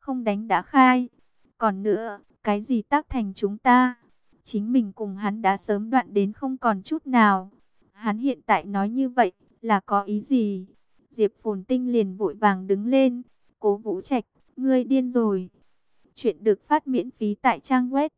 không đánh đã khai. Còn nữa, cái gì tác thành chúng ta? Chính mình cùng hắn đã sớm đoạn đến không còn chút nào. Hắn hiện tại nói như vậy là có ý gì? Diệp Phồn Tinh liền vội vàng đứng lên. Cố Vũ Trạch, ngươi điên rồi. Chuyện được phát miễn phí tại trang web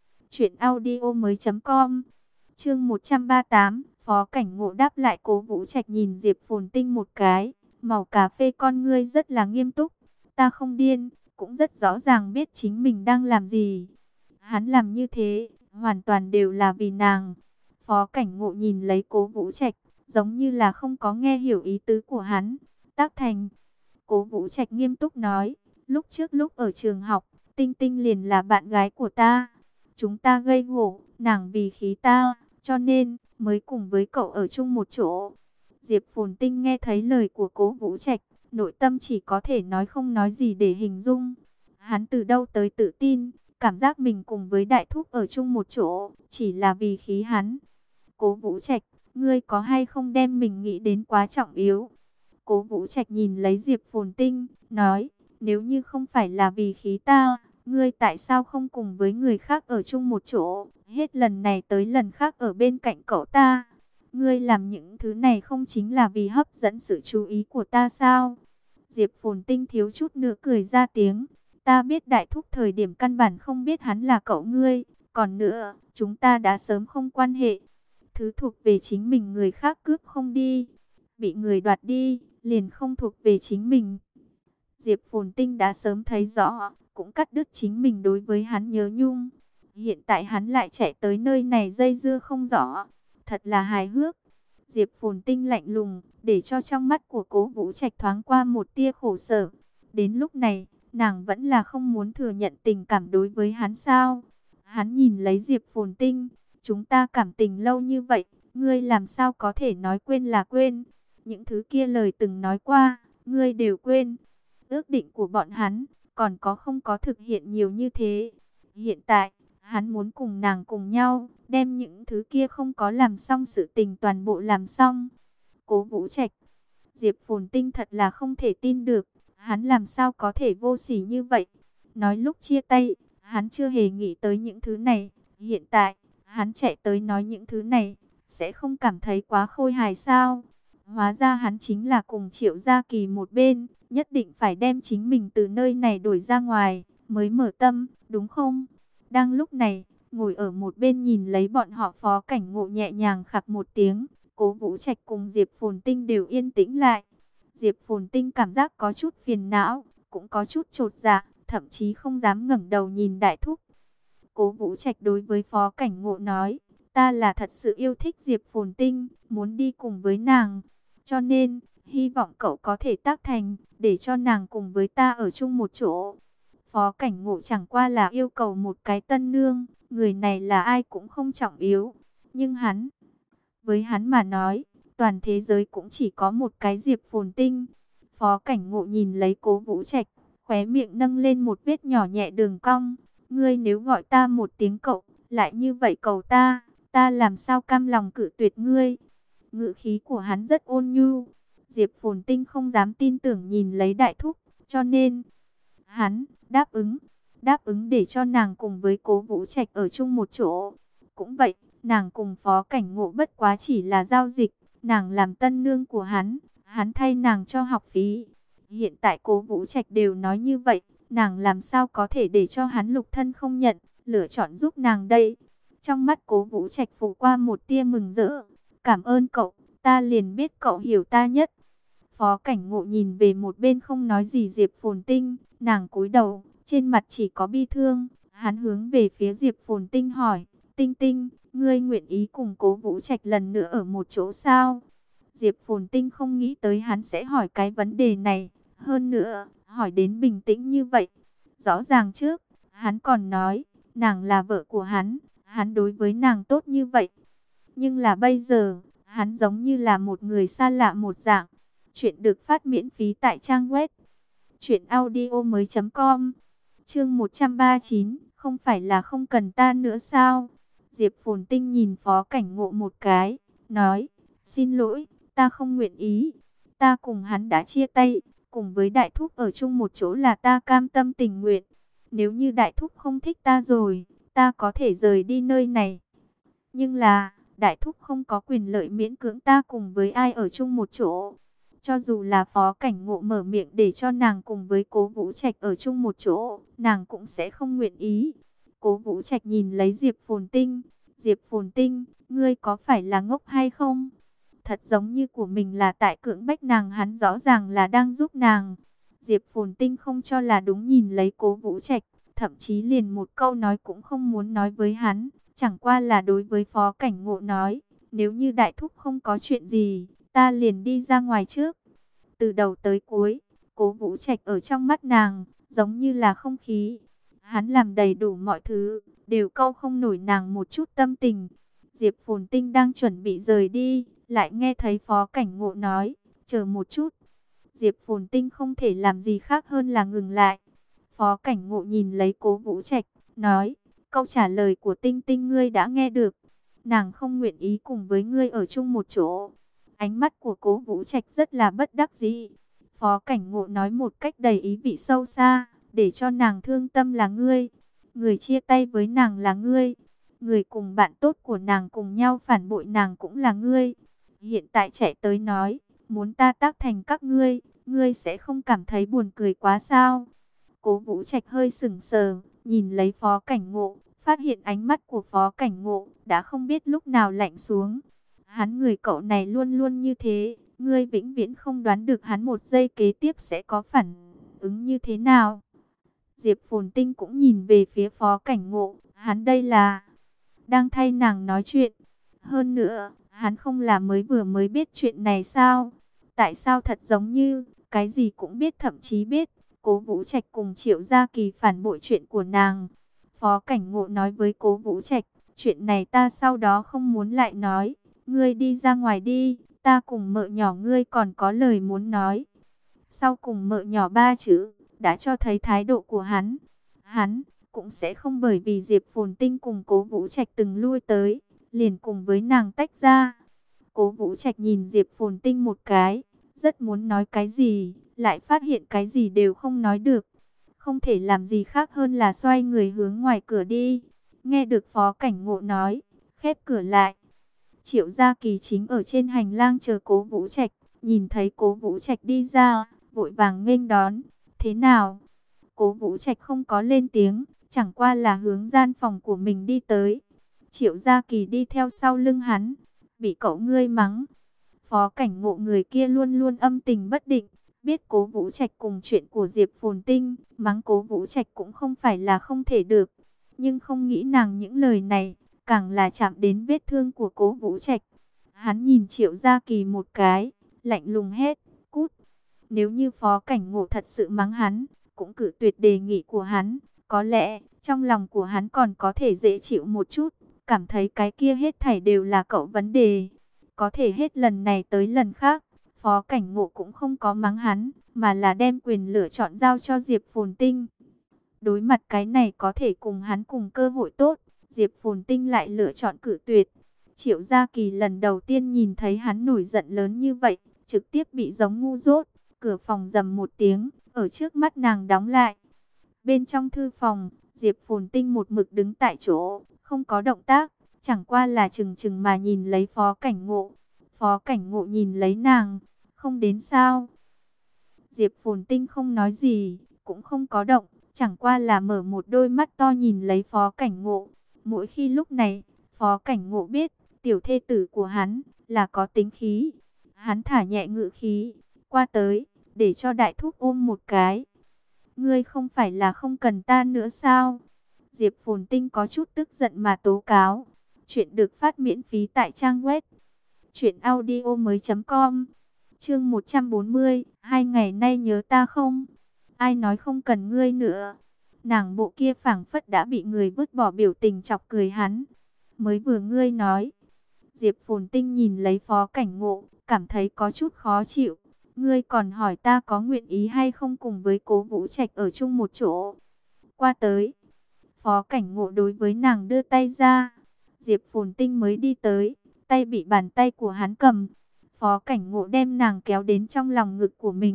truyệnaudiomoi.com. Chương 138, Phó Cảnh Ngộ đáp lại. Cố Vũ Trạch nhìn Diệp Phồn Tinh một cái, màu cà phê con ngươi rất là nghiêm túc. Ta không điên, cũng rất rõ ràng biết chính mình đang làm gì. Hắn làm như thế, hoàn toàn đều là vì nàng. Phó Cảnh Ngộ nhìn lấy Cố Vũ Trạch, giống như là không có nghe hiểu ý tứ của hắn. Tác thành. Cố Vũ Trạch nghiêm túc nói, lúc trước lúc ở trường học, Tinh Tinh liền là bạn gái của ta. Chúng ta gây gổ, nàng vì khí ta, cho nên mới cùng với cậu ở chung một chỗ. Diệp Phồn Tinh nghe thấy lời của Cố Vũ Trạch, nội tâm chỉ có thể nói không nói gì để hình dung. Hắn từ đâu tới tự tin, cảm giác mình cùng với Đại Thúc ở chung một chỗ, chỉ là vì khí hắn. Cố Vũ Trạch, ngươi có hay không đem mình nghĩ đến quá trọng yếu? Cố Vũ Trạch nhìn lấy Diệp Phồn Tinh, nói, nếu như không phải là vì khí ta, ngươi tại sao không cùng với người khác ở chung một chỗ, hết lần này tới lần khác ở bên cạnh cậu ta? Ngươi làm những thứ này không chính là vì hấp dẫn sự chú ý của ta sao? Diệp Phồn Tinh thiếu chút nữa cười ra tiếng, ta biết Đại Thúc thời điểm căn bản không biết hắn là cậu ngươi, còn nữa, chúng ta đã sớm không quan hệ. Thứ thuộc về chính mình người khác cướp không đi, bị người đoạt đi, liền không thuộc về chính mình. Diệp Phồn Tinh đã sớm thấy rõ, cũng cắt đứt chính mình đối với hắn nhớ nhung. Hiện tại hắn lại chạy tới nơi này dây dưa không rõ, thật là hài hước. Diệp Phồn Tinh lạnh lùng, để cho trong mắt của Cố Vũ Trạch thoáng qua một tia khổ sở. Đến lúc này, nàng vẫn là không muốn thừa nhận tình cảm đối với hắn sao? Hắn nhìn lấy Diệp Phồn Tinh, chúng ta cảm tình lâu như vậy, ngươi làm sao có thể nói quên là quên? Những thứ kia lời từng nói qua, ngươi đều quên. Ước định của bọn hắn, còn có không có thực hiện nhiều như thế. Hiện tại, hắn muốn cùng nàng cùng nhau, đem những thứ kia không có làm xong sự tình toàn bộ làm xong. Cố Vũ Trạch, Diệp Phồn Tinh thật là không thể tin được, hắn làm sao có thể vô sỉ như vậy. Nói lúc chia tay, hắn chưa hề nghĩ tới những thứ này. Hiện tại, hắn chạy tới nói những thứ này, sẽ không cảm thấy quá khôi hài sao? Hóa ra hắn chính là cùng Triệu Gia Kỳ một bên, nhất định phải đem chính mình từ nơi này đuổi ra ngoài, mới mở tâm, đúng không? Đang lúc này, ngồi ở một bên nhìn lấy bọn họ Phó Cảnh Ngộ nhẹ nhàng khặc một tiếng, Cố Vũ Trạch cùng Diệp Phồn Tinh đều yên tĩnh lại. Diệp Phồn Tinh cảm giác có chút phiền não, cũng có chút chột dạ, thậm chí không dám ngẩng đầu nhìn Đại Thúc. Cố Vũ Trạch đối với Phó Cảnh Ngộ nói, ta là thật sự yêu thích Diệp Phồn Tinh, muốn đi cùng với nàng. Cho nên, hy vọng cậu có thể tác thành, để cho nàng cùng với ta ở chung một chỗ. Phó Cảnh Ngộ chẳng qua là yêu cầu một cái tân nương, người này là ai cũng không trọng yếu. Nhưng với hắn mà nói, toàn thế giới cũng chỉ có một cái Diệp Phồn Tinh. Phó Cảnh Ngộ nhìn lấy Cố Vũ Trạch, khóe miệng nâng lên một vết nhỏ nhẹ đường cong. Ngươi nếu gọi ta một tiếng cậu, lại như vậy cầu ta, ta làm sao cam lòng cự tuyệt ngươi? Ngữ khí của hắn rất ôn nhu. Diệp Phồn Tinh không dám tin tưởng nhìn lấy Đại Thúc, cho nên hắn đáp ứng để cho nàng cùng với Cố Vũ Trạch ở chung một chỗ. Cũng vậy, nàng cùng Phó Cảnh Ngộ bất quá chỉ là giao dịch, nàng làm tân nương của hắn thay nàng cho học phí. Hiện tại Cố Vũ Trạch đều nói như vậy, nàng làm sao có thể để cho hắn lục thân không nhận, lựa chọn giúp nàng đây? Trong mắt Cố Vũ Trạch phủ qua một tia mừng rỡ. Cảm ơn cậu, ta liền biết cậu hiểu ta nhất. Phó Cảnh Ngộ nhìn về một bên không nói gì Diệp Phồn Tinh, nàng cúi đầu, trên mặt chỉ có bi thương. Hắn hướng về phía Diệp Phồn Tinh hỏi, Tinh Tinh, ngươi nguyện ý cùng Cố Vũ Trạch lần nữa ở một chỗ sao? Diệp Phồn Tinh không nghĩ tới hắn sẽ hỏi cái vấn đề này, hơn nữa, hỏi đến bình tĩnh như vậy. Rõ ràng trước, hắn còn nói, nàng là vợ của hắn đối với nàng tốt như vậy. Nhưng là bây giờ, hắn giống như là một người xa lạ một dạng. Chuyện được phát miễn phí tại trang web truyệnaudiomoi.com. Chương 139, không phải là không cần ta nữa sao? Diệp Phồn Tinh nhìn Phó Cảnh Ngộ một cái, nói, xin lỗi, ta không nguyện ý. Ta cùng hắn đã chia tay, cùng với Đại Thúc ở chung một chỗ là ta cam tâm tình nguyện. Nếu như Đại Thúc không thích ta rồi, ta có thể rời đi nơi này. Nhưng là, Đại Thúc không có quyền lợi miễn cưỡng ta cùng với ai ở chung một chỗ. Cho dù là Phó Cảnh Ngộ mở miệng để cho nàng cùng với Cố Vũ Trạch ở chung một chỗ, nàng cũng sẽ không nguyện ý. Cố Vũ Trạch nhìn lấy Diệp Phồn Tinh. Diệp Phồn Tinh, ngươi có phải là ngốc hay không? Thật giống như của mình là tại cưỡng bách nàng, hắn rõ ràng là đang giúp nàng. Diệp Phồn Tinh không cho là đúng, nhìn lấy Cố Vũ Trạch, thậm chí liền một câu nói cũng không muốn nói với hắn. Chẳng qua là đối với Phó Cảnh Ngộ nói, nếu như Đại Thúc không có chuyện gì, ta liền đi ra ngoài trước. Từ đầu tới cuối, Cố Vũ Trạch ở trong mắt nàng, giống như là không khí. Hắn làm đầy đủ mọi thứ, đều câu không nổi nàng một chút tâm tình. Diệp Phồn Tinh đang chuẩn bị rời đi, lại nghe thấy Phó Cảnh Ngộ nói, chờ một chút. Diệp Phồn Tinh không thể làm gì khác hơn là ngừng lại. Phó Cảnh Ngộ nhìn lấy Cố Vũ Trạch, nói, câu trả lời của Tinh Tinh ngươi đã nghe được. Nàng không nguyện ý cùng với ngươi ở chung một chỗ. Ánh mắt của Cố Vũ Trạch rất là bất đắc dĩ. Phó Cảnh Ngộ nói một cách đầy ý vị sâu xa, để cho nàng thương tâm là ngươi. Người chia tay với nàng là ngươi. Người cùng bạn tốt của nàng cùng nhau phản bội nàng cũng là ngươi. Hiện tại chạy tới nói, muốn ta tác thành các ngươi, ngươi sẽ không cảm thấy buồn cười quá sao? Cố Vũ Trạch hơi sững sờ, nhìn lấy Phó Cảnh Ngộ, phát hiện ánh mắt của Phó Cảnh Ngộ đã không biết lúc nào lạnh xuống. Hắn người cậu này luôn luôn như thế, ngươi vĩnh viễn không đoán được hắn một giây kế tiếp sẽ có phản ứng như thế nào. Diệp Phồn Tinh cũng nhìn về phía Phó Cảnh Ngộ, hắn đây là đang thay nàng nói chuyện. Hơn nữa, hắn không là mới biết chuyện này sao? Tại sao thật giống như cái gì cũng biết, thậm chí biết Cố Vũ Trạch cùng Triệu Gia Kỳ phản bội chuyện của nàng. Phó Cảnh Ngộ nói với Cố Vũ Trạch, chuyện này ta sau đó không muốn lại nói. Ngươi đi ra ngoài đi, ta cùng mợ nhỏ ngươi còn có lời muốn nói. Sau cùng mợ nhỏ ba chữ, đã cho thấy thái độ của hắn. Hắn cũng sẽ không bởi vì Diệp Phồn Tinh cùng Cố Vũ Trạch từng lui tới, liền cùng với nàng tách ra. Cố Vũ Trạch nhìn Diệp Phồn Tinh một cái, rất muốn nói cái gì, lại phát hiện cái gì đều không nói được. Không thể làm gì khác hơn là xoay người hướng ngoài cửa đi. Nghe được Phó Cảnh Ngộ nói, khép cửa lại. Triệu Gia Kỳ chính ở trên hành lang chờ Cố Vũ Trạch, nhìn thấy Cố Vũ Trạch đi ra, vội vàng nghênh đón. Thế nào? Cố Vũ Trạch không có lên tiếng, chẳng qua là hướng gian phòng của mình đi tới. Triệu Gia Kỳ đi theo sau lưng hắn, bị cậu ngươi mắng. Phó Cảnh Ngộ người kia luôn luôn âm tình bất định, biết Cố Vũ Trạch cùng chuyện của Diệp Phồn Tinh, mắng Cố Vũ Trạch cũng không phải là không thể được. Nhưng không nghĩ nàng những lời này, càng là chạm đến vết thương của Cố Vũ Trạch. Hắn nhìn Triệu Gia Kỳ một cái, lạnh lùng hét, cút. Nếu như Phó Cảnh Ngộ thật sự mắng hắn, cũng cự tuyệt đề nghị của hắn, có lẽ trong lòng của hắn còn có thể dễ chịu một chút, cảm thấy cái kia hết thảy đều là cậu vấn đề. Có thể hết lần này tới lần khác, Phó Cảnh Ngộ cũng không có mắng hắn, mà là đem quyền lựa chọn giao cho Diệp Phồn Tinh. Đối mặt cái này có thể cùng hắn cùng cơ hội tốt, Diệp Phồn Tinh lại lựa chọn cự tuyệt. Triệu Gia Kỳ lần đầu tiên nhìn thấy hắn nổi giận lớn như vậy, trực tiếp bị giống ngu dốt. Cửa phòng rầm một tiếng, ở trước mắt nàng đóng lại. Bên trong thư phòng, Diệp Phồn Tinh một mực đứng tại chỗ, không có động tác, chẳng qua là chừng chừng mà nhìn lấy Phó Cảnh Ngộ. Phó Cảnh Ngộ nhìn lấy nàng, không đến sao? Diệp Phồn Tinh không nói gì, cũng không có động, chẳng qua là mở một đôi mắt to nhìn lấy Phó Cảnh Ngộ. Mỗi khi lúc này, Phó Cảnh Ngộ biết, tiểu thê tử của hắn là có tính khí. Hắn thả nhẹ ngữ khí, qua tới, để cho Đại Thúc ôm một cái. Ngươi không phải là không cần ta nữa sao? Diệp Phồn Tinh có chút tức giận mà tố cáo. Chuyện được phát miễn phí tại trang web truyệnaudiomoi.com. Chương 140, 2 ngày nay nhớ ta không? Ai nói không cần ngươi nữa? Nàng bộ kia phảng phất đã bị người vứt bỏ biểu tình chọc cười hắn. Mới vừa ngươi nói. Diệp Phồn Tinh nhìn lấy Phó Cảnh Ngộ, cảm thấy có chút khó chịu. Ngươi còn hỏi ta có nguyện ý hay không cùng với Cố Vũ Trạch ở chung một chỗ. Qua tới. Phó Cảnh Ngộ đối với nàng đưa tay ra. Diệp Phồn Tinh mới đi tới, tay bị bàn tay của hắn cầm. Phó Cảnh Ngộ đem nàng kéo đến trong lòng ngực của mình.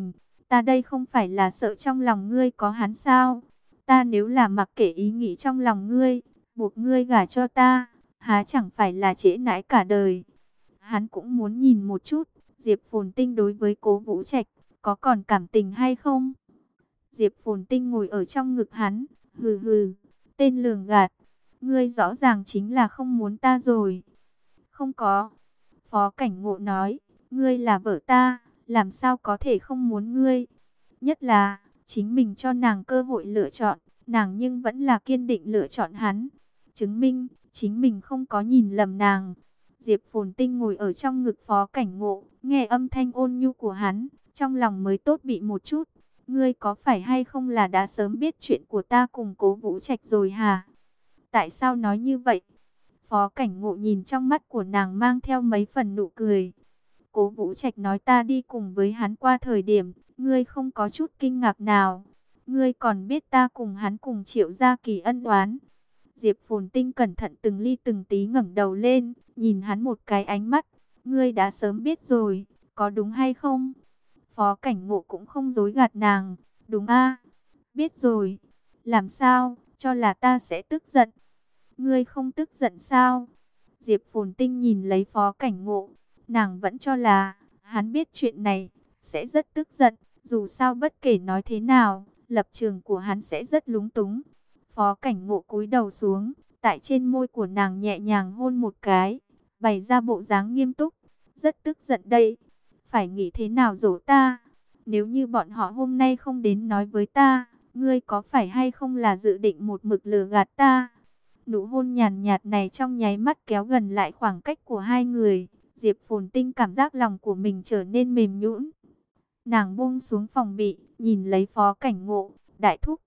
Ta đây không phải là sợ trong lòng ngươi có hắn sao? Ta nếu là mặc kệ ý nghĩ trong lòng ngươi, buộc ngươi gả cho ta, há chẳng phải là trễ nãi cả đời. Hắn cũng muốn nhìn một chút, Diệp Phồn Tinh đối với Cố Vũ Trạch có còn cảm tình hay không? Diệp Phồn Tinh ngồi ở trong ngực hắn, hừ hừ, tên lường gạt, ngươi rõ ràng chính là không muốn ta rồi. Không có. Phó Cảnh Ngộ nói, ngươi là vợ ta, làm sao có thể không muốn ngươi. Nhất là, chính mình cho nàng cơ hội lựa chọn, nàng nhưng vẫn là kiên định lựa chọn hắn. Chứng minh, chính mình không có nhìn lầm nàng. Diệp Phồn Tinh ngồi ở trong ngực Phó Cảnh Ngộ, nghe âm thanh ôn nhu của hắn, trong lòng mới tốt bị một chút. Ngươi có phải hay không là đã sớm biết chuyện của ta cùng Cố Vũ Trạch rồi hả? Tại sao nói như vậy? Phó Cảnh Ngộ nhìn trong mắt của nàng mang theo mấy phần nụ cười. Cố Vũ Trạch nói ta đi cùng với hắn qua thời điểm, ngươi không có chút kinh ngạc nào. Ngươi còn biết ta cùng hắn cùng Triệu Gia Kỳ ân oán. Diệp Phồn Tinh cẩn thận từng ly từng tí ngẩng đầu lên, nhìn hắn một cái ánh mắt. Ngươi đã sớm biết rồi, có đúng hay không? Phó Cảnh Ngộ cũng không dối gạt nàng. Đúng a, biết rồi. Làm sao, cho là ta sẽ tức giận? Ngươi không tức giận sao? Diệp Phồn Tinh nhìn lấy Phó Cảnh Ngộ, nàng vẫn cho là hắn biết chuyện này sẽ rất tức giận, dù sao bất kể nói thế nào, lập trường của hắn sẽ rất lúng túng. Phó Cảnh Ngộ cúi đầu xuống, tại trên môi của nàng nhẹ nhàng hôn một cái, bày ra bộ dáng nghiêm túc, rất tức giận đây. Phải nghĩ thế nào dỗ ta? Nếu như bọn họ hôm nay không đến nói với ta, ngươi có phải hay không là dự định một mực lừa gạt ta? Nụ hôn nhàn nhạt này trong nháy mắt kéo gần lại khoảng cách của hai người. Diệp Phồn Tinh cảm giác lòng của mình trở nên mềm nhũn. Nàng buông xuống phòng bị, nhìn lấy Phó Cảnh Ngộ, đại thúc.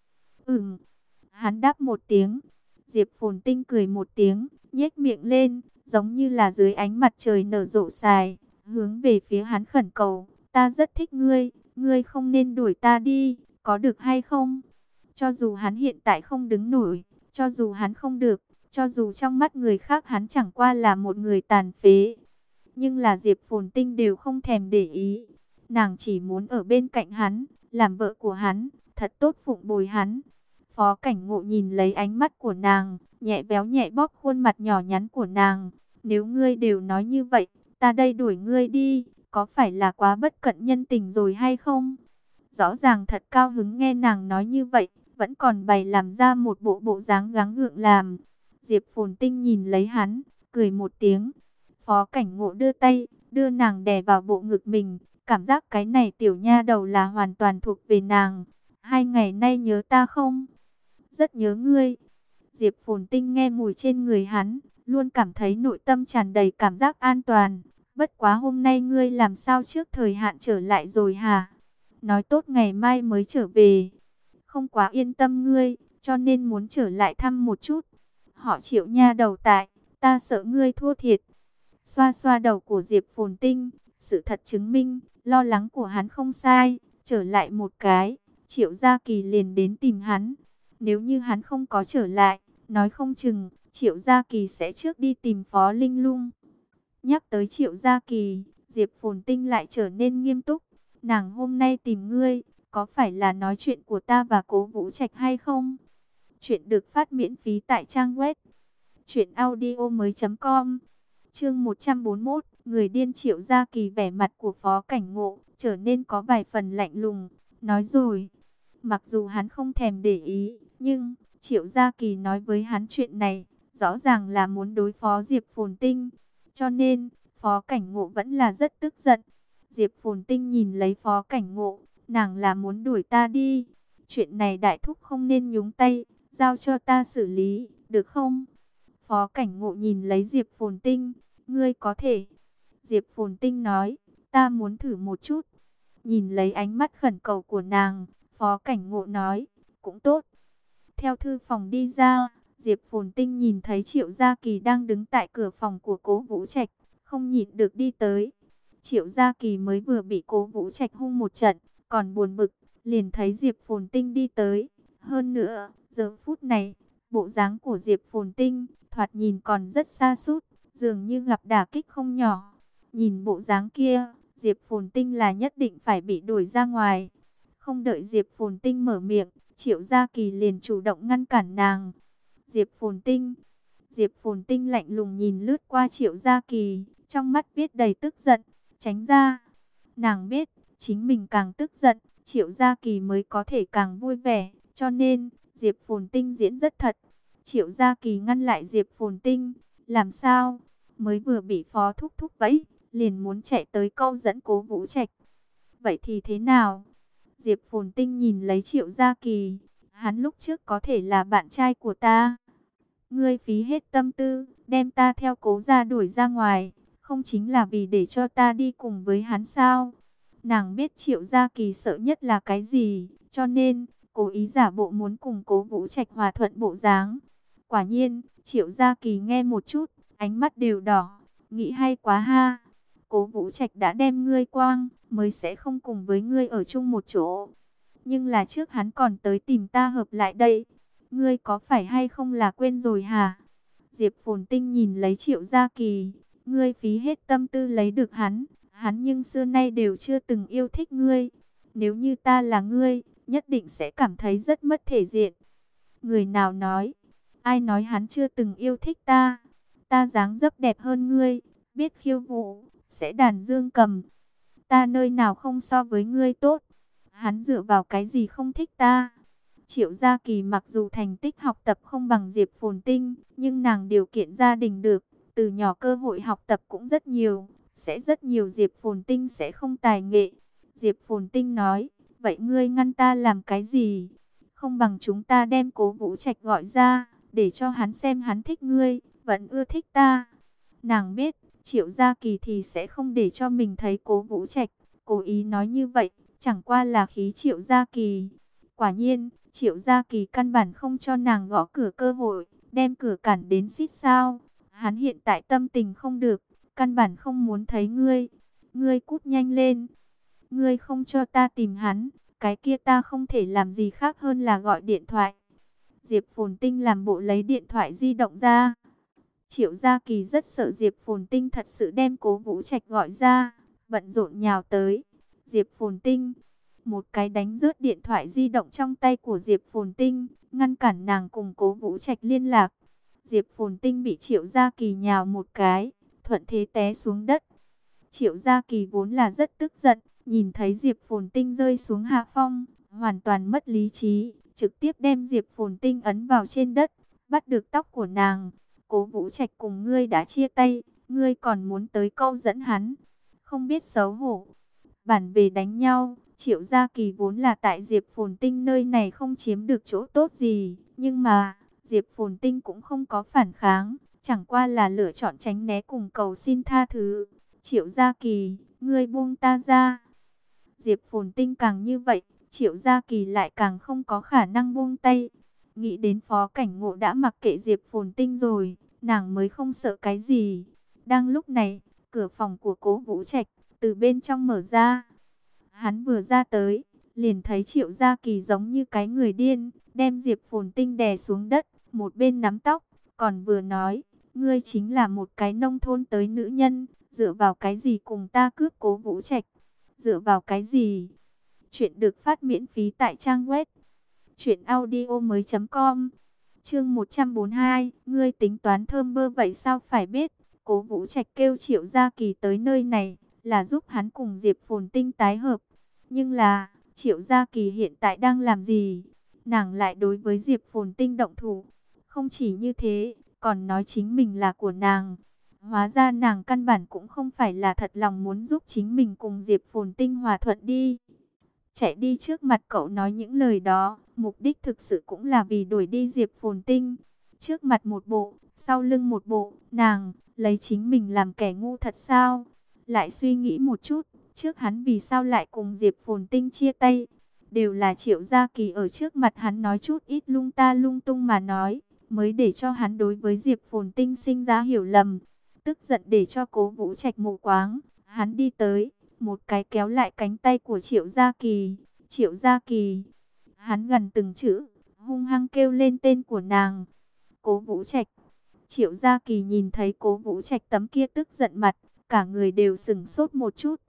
Hắn đáp một tiếng. Diệp Phồn Tinh cười một tiếng, nhếch miệng lên, giống như là dưới ánh mặt trời nở rộ sài, hướng về phía hắn khẩn cầu. Ta rất thích ngươi, ngươi không nên đuổi ta đi, có được hay không? Cho dù hắn hiện tại không đứng nổi, cho dù hắn không được, cho dù trong mắt người khác hắn chẳng qua là một người tàn phế, nhưng là Diệp Phồn Tinh đều không thèm để ý. Nàng chỉ muốn ở bên cạnh hắn, làm vợ của hắn, thật tốt phụng bồi hắn. Phó Cảnh Ngộ nhìn lấy ánh mắt của nàng, nhẹ véo nhẹ bóp khuôn mặt nhỏ nhắn của nàng. Nếu ngươi đều nói như vậy, ta đây đuổi ngươi đi, có phải là quá bất cận nhân tình rồi hay không? Rõ ràng thật cao hứng nghe nàng nói như vậy, vẫn còn bày làm ra một bộ bộ dáng gắng gượng làm. Diệp Phồn Tinh nhìn lấy hắn, cười một tiếng. Phó Cảnh Ngộ đưa tay, đưa nàng đè vào bộ ngực mình. Cảm giác cái này tiểu nha đầu là hoàn toàn thuộc về nàng. 2 ngày nay nhớ ta không? Rất nhớ ngươi. Diệp Phồn Tinh nghe mùi trên người hắn, luôn cảm thấy nội tâm tràn đầy cảm giác an toàn. Bất quá hôm nay ngươi làm sao trước thời hạn trở lại rồi hả? Nói tốt ngày mai mới trở về. Không quá yên tâm ngươi, cho nên muốn trở lại thăm một chút. Họ Triệu nha đầu tại, ta sợ ngươi thua thiệt. Xoa xoa đầu của Diệp Phồn Tinh, sự thật chứng minh, lo lắng của hắn không sai. Trở lại một cái, Triệu Gia Kỳ liền đến tìm hắn. Nếu như hắn không có trở lại, nói không chừng, Triệu Gia Kỳ sẽ trước đi tìm Phó Linh Lung. Nhắc tới Triệu Gia Kỳ, Diệp Phồn Tinh lại trở nên nghiêm túc. Nàng hôm nay tìm ngươi, có phải là nói chuyện của ta và Cố Vũ Trạch hay không? Chuyện được phát miễn phí tại trang web truyệnaudiomoi.com. Chương 141, người điên Triệu Gia Kỳ. Vẻ mặt của Phó Cảnh Ngộ trở nên có vài phần lạnh lùng. Nói rồi, mặc dù hắn không thèm để ý, nhưng Triệu Gia Kỳ nói với hắn chuyện này, rõ ràng là muốn đối phó Diệp Phồn Tinh. Cho nên, Phó Cảnh Ngộ vẫn là rất tức giận. Diệp Phồn Tinh nhìn lấy Phó Cảnh Ngộ, nàng là muốn đuổi ta đi. Chuyện này đại thúc không nên nhúng tay, giao cho ta xử lý, được không? Phó Cảnh Ngộ nhìn lấy Diệp Phồn Tinh, ngươi có thể. Diệp Phồn Tinh nói, ta muốn thử một chút. Nhìn lấy ánh mắt khẩn cầu của nàng, Phó Cảnh Ngộ nói, cũng tốt. Theo thư phòng đi ra, Diệp Phồn Tinh nhìn thấy Triệu Gia Kỳ đang đứng tại cửa phòng của Cố Vũ Trạch, không nhịn được đi tới. Triệu Gia Kỳ mới vừa bị Cố Vũ Trạch hung một trận, còn buồn bực, liền thấy Diệp Phồn Tinh đi tới. Hơn nữa, giờ phút này, bộ dáng của Diệp Phồn Tinh, thoạt nhìn còn rất sa sút, dường như gặp đả kích không nhỏ. Nhìn bộ dáng kia, Diệp Phồn Tinh là nhất định phải bị đuổi ra ngoài. Không đợi Diệp Phồn Tinh mở miệng, Triệu Gia Kỳ liền chủ động ngăn cản nàng. Diệp Phồn Tinh. Diệp Phồn Tinh lạnh lùng nhìn lướt qua Triệu Gia Kỳ, trong mắt viết đầy tức giận, tránh ra. Nàng biết, chính mình càng tức giận, Triệu Gia Kỳ mới có thể càng vui vẻ, cho nên Diệp Phồn Tinh diễn rất thật. Triệu Gia Kỳ ngăn lại Diệp Phồn Tinh, làm sao? Mới vừa bị Phó Thúc Thúc vẫy, liền muốn chạy tới câu dẫn Cố Vũ Trạch. Vậy thì thế nào? Diệp Phồn Tinh nhìn lấy Triệu Gia Kỳ, hắn lúc trước có thể là bạn trai của ta. Ngươi phí hết tâm tư, đem ta theo Cố gia đuổi ra ngoài, không chính là vì để cho ta đi cùng với hắn sao? Nàng biết Triệu Gia Kỳ sợ nhất là cái gì, cho nên cố ý giả bộ muốn cùng Cố Vũ Trạch hòa thuận bộ dáng. Quả nhiên, Triệu Gia Kỳ nghe một chút, ánh mắt đều đỏ, nghĩ hay quá ha. Cố Vũ Trạch đã đem ngươi quang, mới sẽ không cùng với ngươi ở chung một chỗ. Nhưng là trước hắn còn tới tìm ta hợp lại đây. Ngươi có phải hay không là quên rồi hả? Diệp Phồn Tinh nhìn lấy Triệu Gia Kỳ. Ngươi phí hết tâm tư lấy được hắn. Hắn nhưng xưa nay đều chưa từng yêu thích ngươi. Nếu như ta là ngươi, nhất định sẽ cảm thấy rất mất thể diện. Người nào nói? Ai nói hắn chưa từng yêu thích ta? Ta dáng dấp đẹp hơn ngươi, biết khiêu vũ, sẽ đàn dương cầm. Ta nơi nào không so với ngươi tốt? Hắn dựa vào cái gì không thích ta? Triệu Gia Kỳ mặc dù thành tích học tập không bằng Diệp Phồn Tinh, nhưng nàng điều kiện gia đình được, từ nhỏ cơ hội học tập cũng rất nhiều, sẽ rất nhiều. Diệp Phồn Tinh sẽ không tài nghệ. Diệp Phồn Tinh nói, vậy ngươi ngăn ta làm cái gì? Không bằng chúng ta đem Cố Vũ Trạch gọi ra, để cho hắn xem hắn thích ngươi, vẫn ưa thích ta. Nàng biết, Triệu Gia Kỳ thì sẽ không để cho mình thấy Cố Vũ Trạch, cố ý nói như vậy, chẳng qua là khí Triệu Gia Kỳ. Quả nhiên, Triệu Gia Kỳ căn bản không cho nàng gõ cửa cơ hội, đem cửa cản đến xít sao. Hắn hiện tại tâm tình không được, căn bản không muốn thấy ngươi. Ngươi cút nhanh lên. Ngươi không cho ta tìm hắn, cái kia ta không thể làm gì khác hơn là gọi điện thoại. Diệp Phồn Tinh làm bộ lấy điện thoại di động ra. Triệu Gia Kỳ rất sợ Diệp Phồn Tinh thật sự đem Cố Vũ Trạch gọi ra, bận rộn nhào tới. Diệp Phồn Tinh, một cái đánh rớt điện thoại di động trong tay của Diệp Phồn Tinh, ngăn cản nàng cùng Cố Vũ Trạch liên lạc. Diệp Phồn Tinh bị Triệu Gia Kỳ nhào một cái, thuận thế té xuống đất. Triệu Gia Kỳ vốn là rất tức giận, nhìn thấy Diệp Phồn Tinh rơi xuống hạ phong, hoàn toàn mất lý trí, trực tiếp đem Diệp Phồn Tinh ấn vào trên đất, bắt được tóc của nàng. Cố Vũ Trạch cùng ngươi đã chia tay, ngươi còn muốn tới câu dẫn hắn, không biết xấu hổ. Bản về đánh nhau, Triệu Gia Kỳ vốn là tại Diệp Phồn Tinh nơi này không chiếm được chỗ tốt gì, nhưng mà Diệp Phồn Tinh cũng không có phản kháng, chẳng qua là lựa chọn tránh né cùng cầu xin tha thứ. Triệu Gia Kỳ, ngươi buông ta ra. Diệp Phồn Tinh càng như vậy, Triệu Gia Kỳ lại càng không có khả năng buông tay. Nghĩ đến Phó Cảnh Ngộ đã mặc kệ Diệp Phồn Tinh rồi, nàng mới không sợ cái gì. Đang lúc này, cửa phòng của Cố Vũ Trạch từ bên trong mở ra. Hắn vừa ra tới, liền thấy Triệu Gia Kỳ giống như cái người điên, đem Diệp Phồn Tinh đè xuống đất, một bên nắm tóc, còn vừa nói, ngươi chính là một cái nông thôn tới nữ nhân, dựa vào cái gì cùng ta cướp Cố Vũ Trạch? Dựa vào cái gì? Chuyện được phát miễn phí tại trang web truyệnaudiomoi.com. Chương 142, ngươi tính toán thơm bơ vậy sao? Phải biết, Cố Vũ Trạch kêu Triệu Gia Kỳ tới nơi này là giúp hắn cùng Diệp Phồn Tinh tái hợp. Nhưng là, Triệu Gia Kỳ hiện tại đang làm gì? Nàng lại đối với Diệp Phồn Tinh động thủ. Không chỉ như thế, còn nói chính mình là của nàng. Hóa ra nàng căn bản cũng không phải là thật lòng muốn giúp chính mình cùng Diệp Phồn Tinh hòa thuận đi. Chạy đi trước mặt cậu nói những lời đó, mục đích thực sự cũng là vì đuổi đi Diệp Phồn Tinh. Trước mặt một bộ, sau lưng một bộ, nàng lấy chính mình làm kẻ ngu thật sao? Lại suy nghĩ một chút, trước hắn vì sao lại cùng Diệp Phồn Tinh chia tay? Đều là Triệu Gia Kỳ ở trước mặt hắn nói chút ít lung ta lung tung mà nói, mới để cho hắn đối với Diệp Phồn Tinh sinh ra hiểu lầm. Tức giận để cho Cố Vũ Trạch mù quáng, hắn đi tới, một cái kéo lại cánh tay của Triệu Gia Kỳ. Triệu Gia Kỳ, hắn gần từng chữ, hung hăng kêu lên tên của nàng. Cố Vũ Trạch. Triệu Gia Kỳ nhìn thấy Cố Vũ Trạch tấm kia tức giận mặt, cả người đều sững sốt một chút.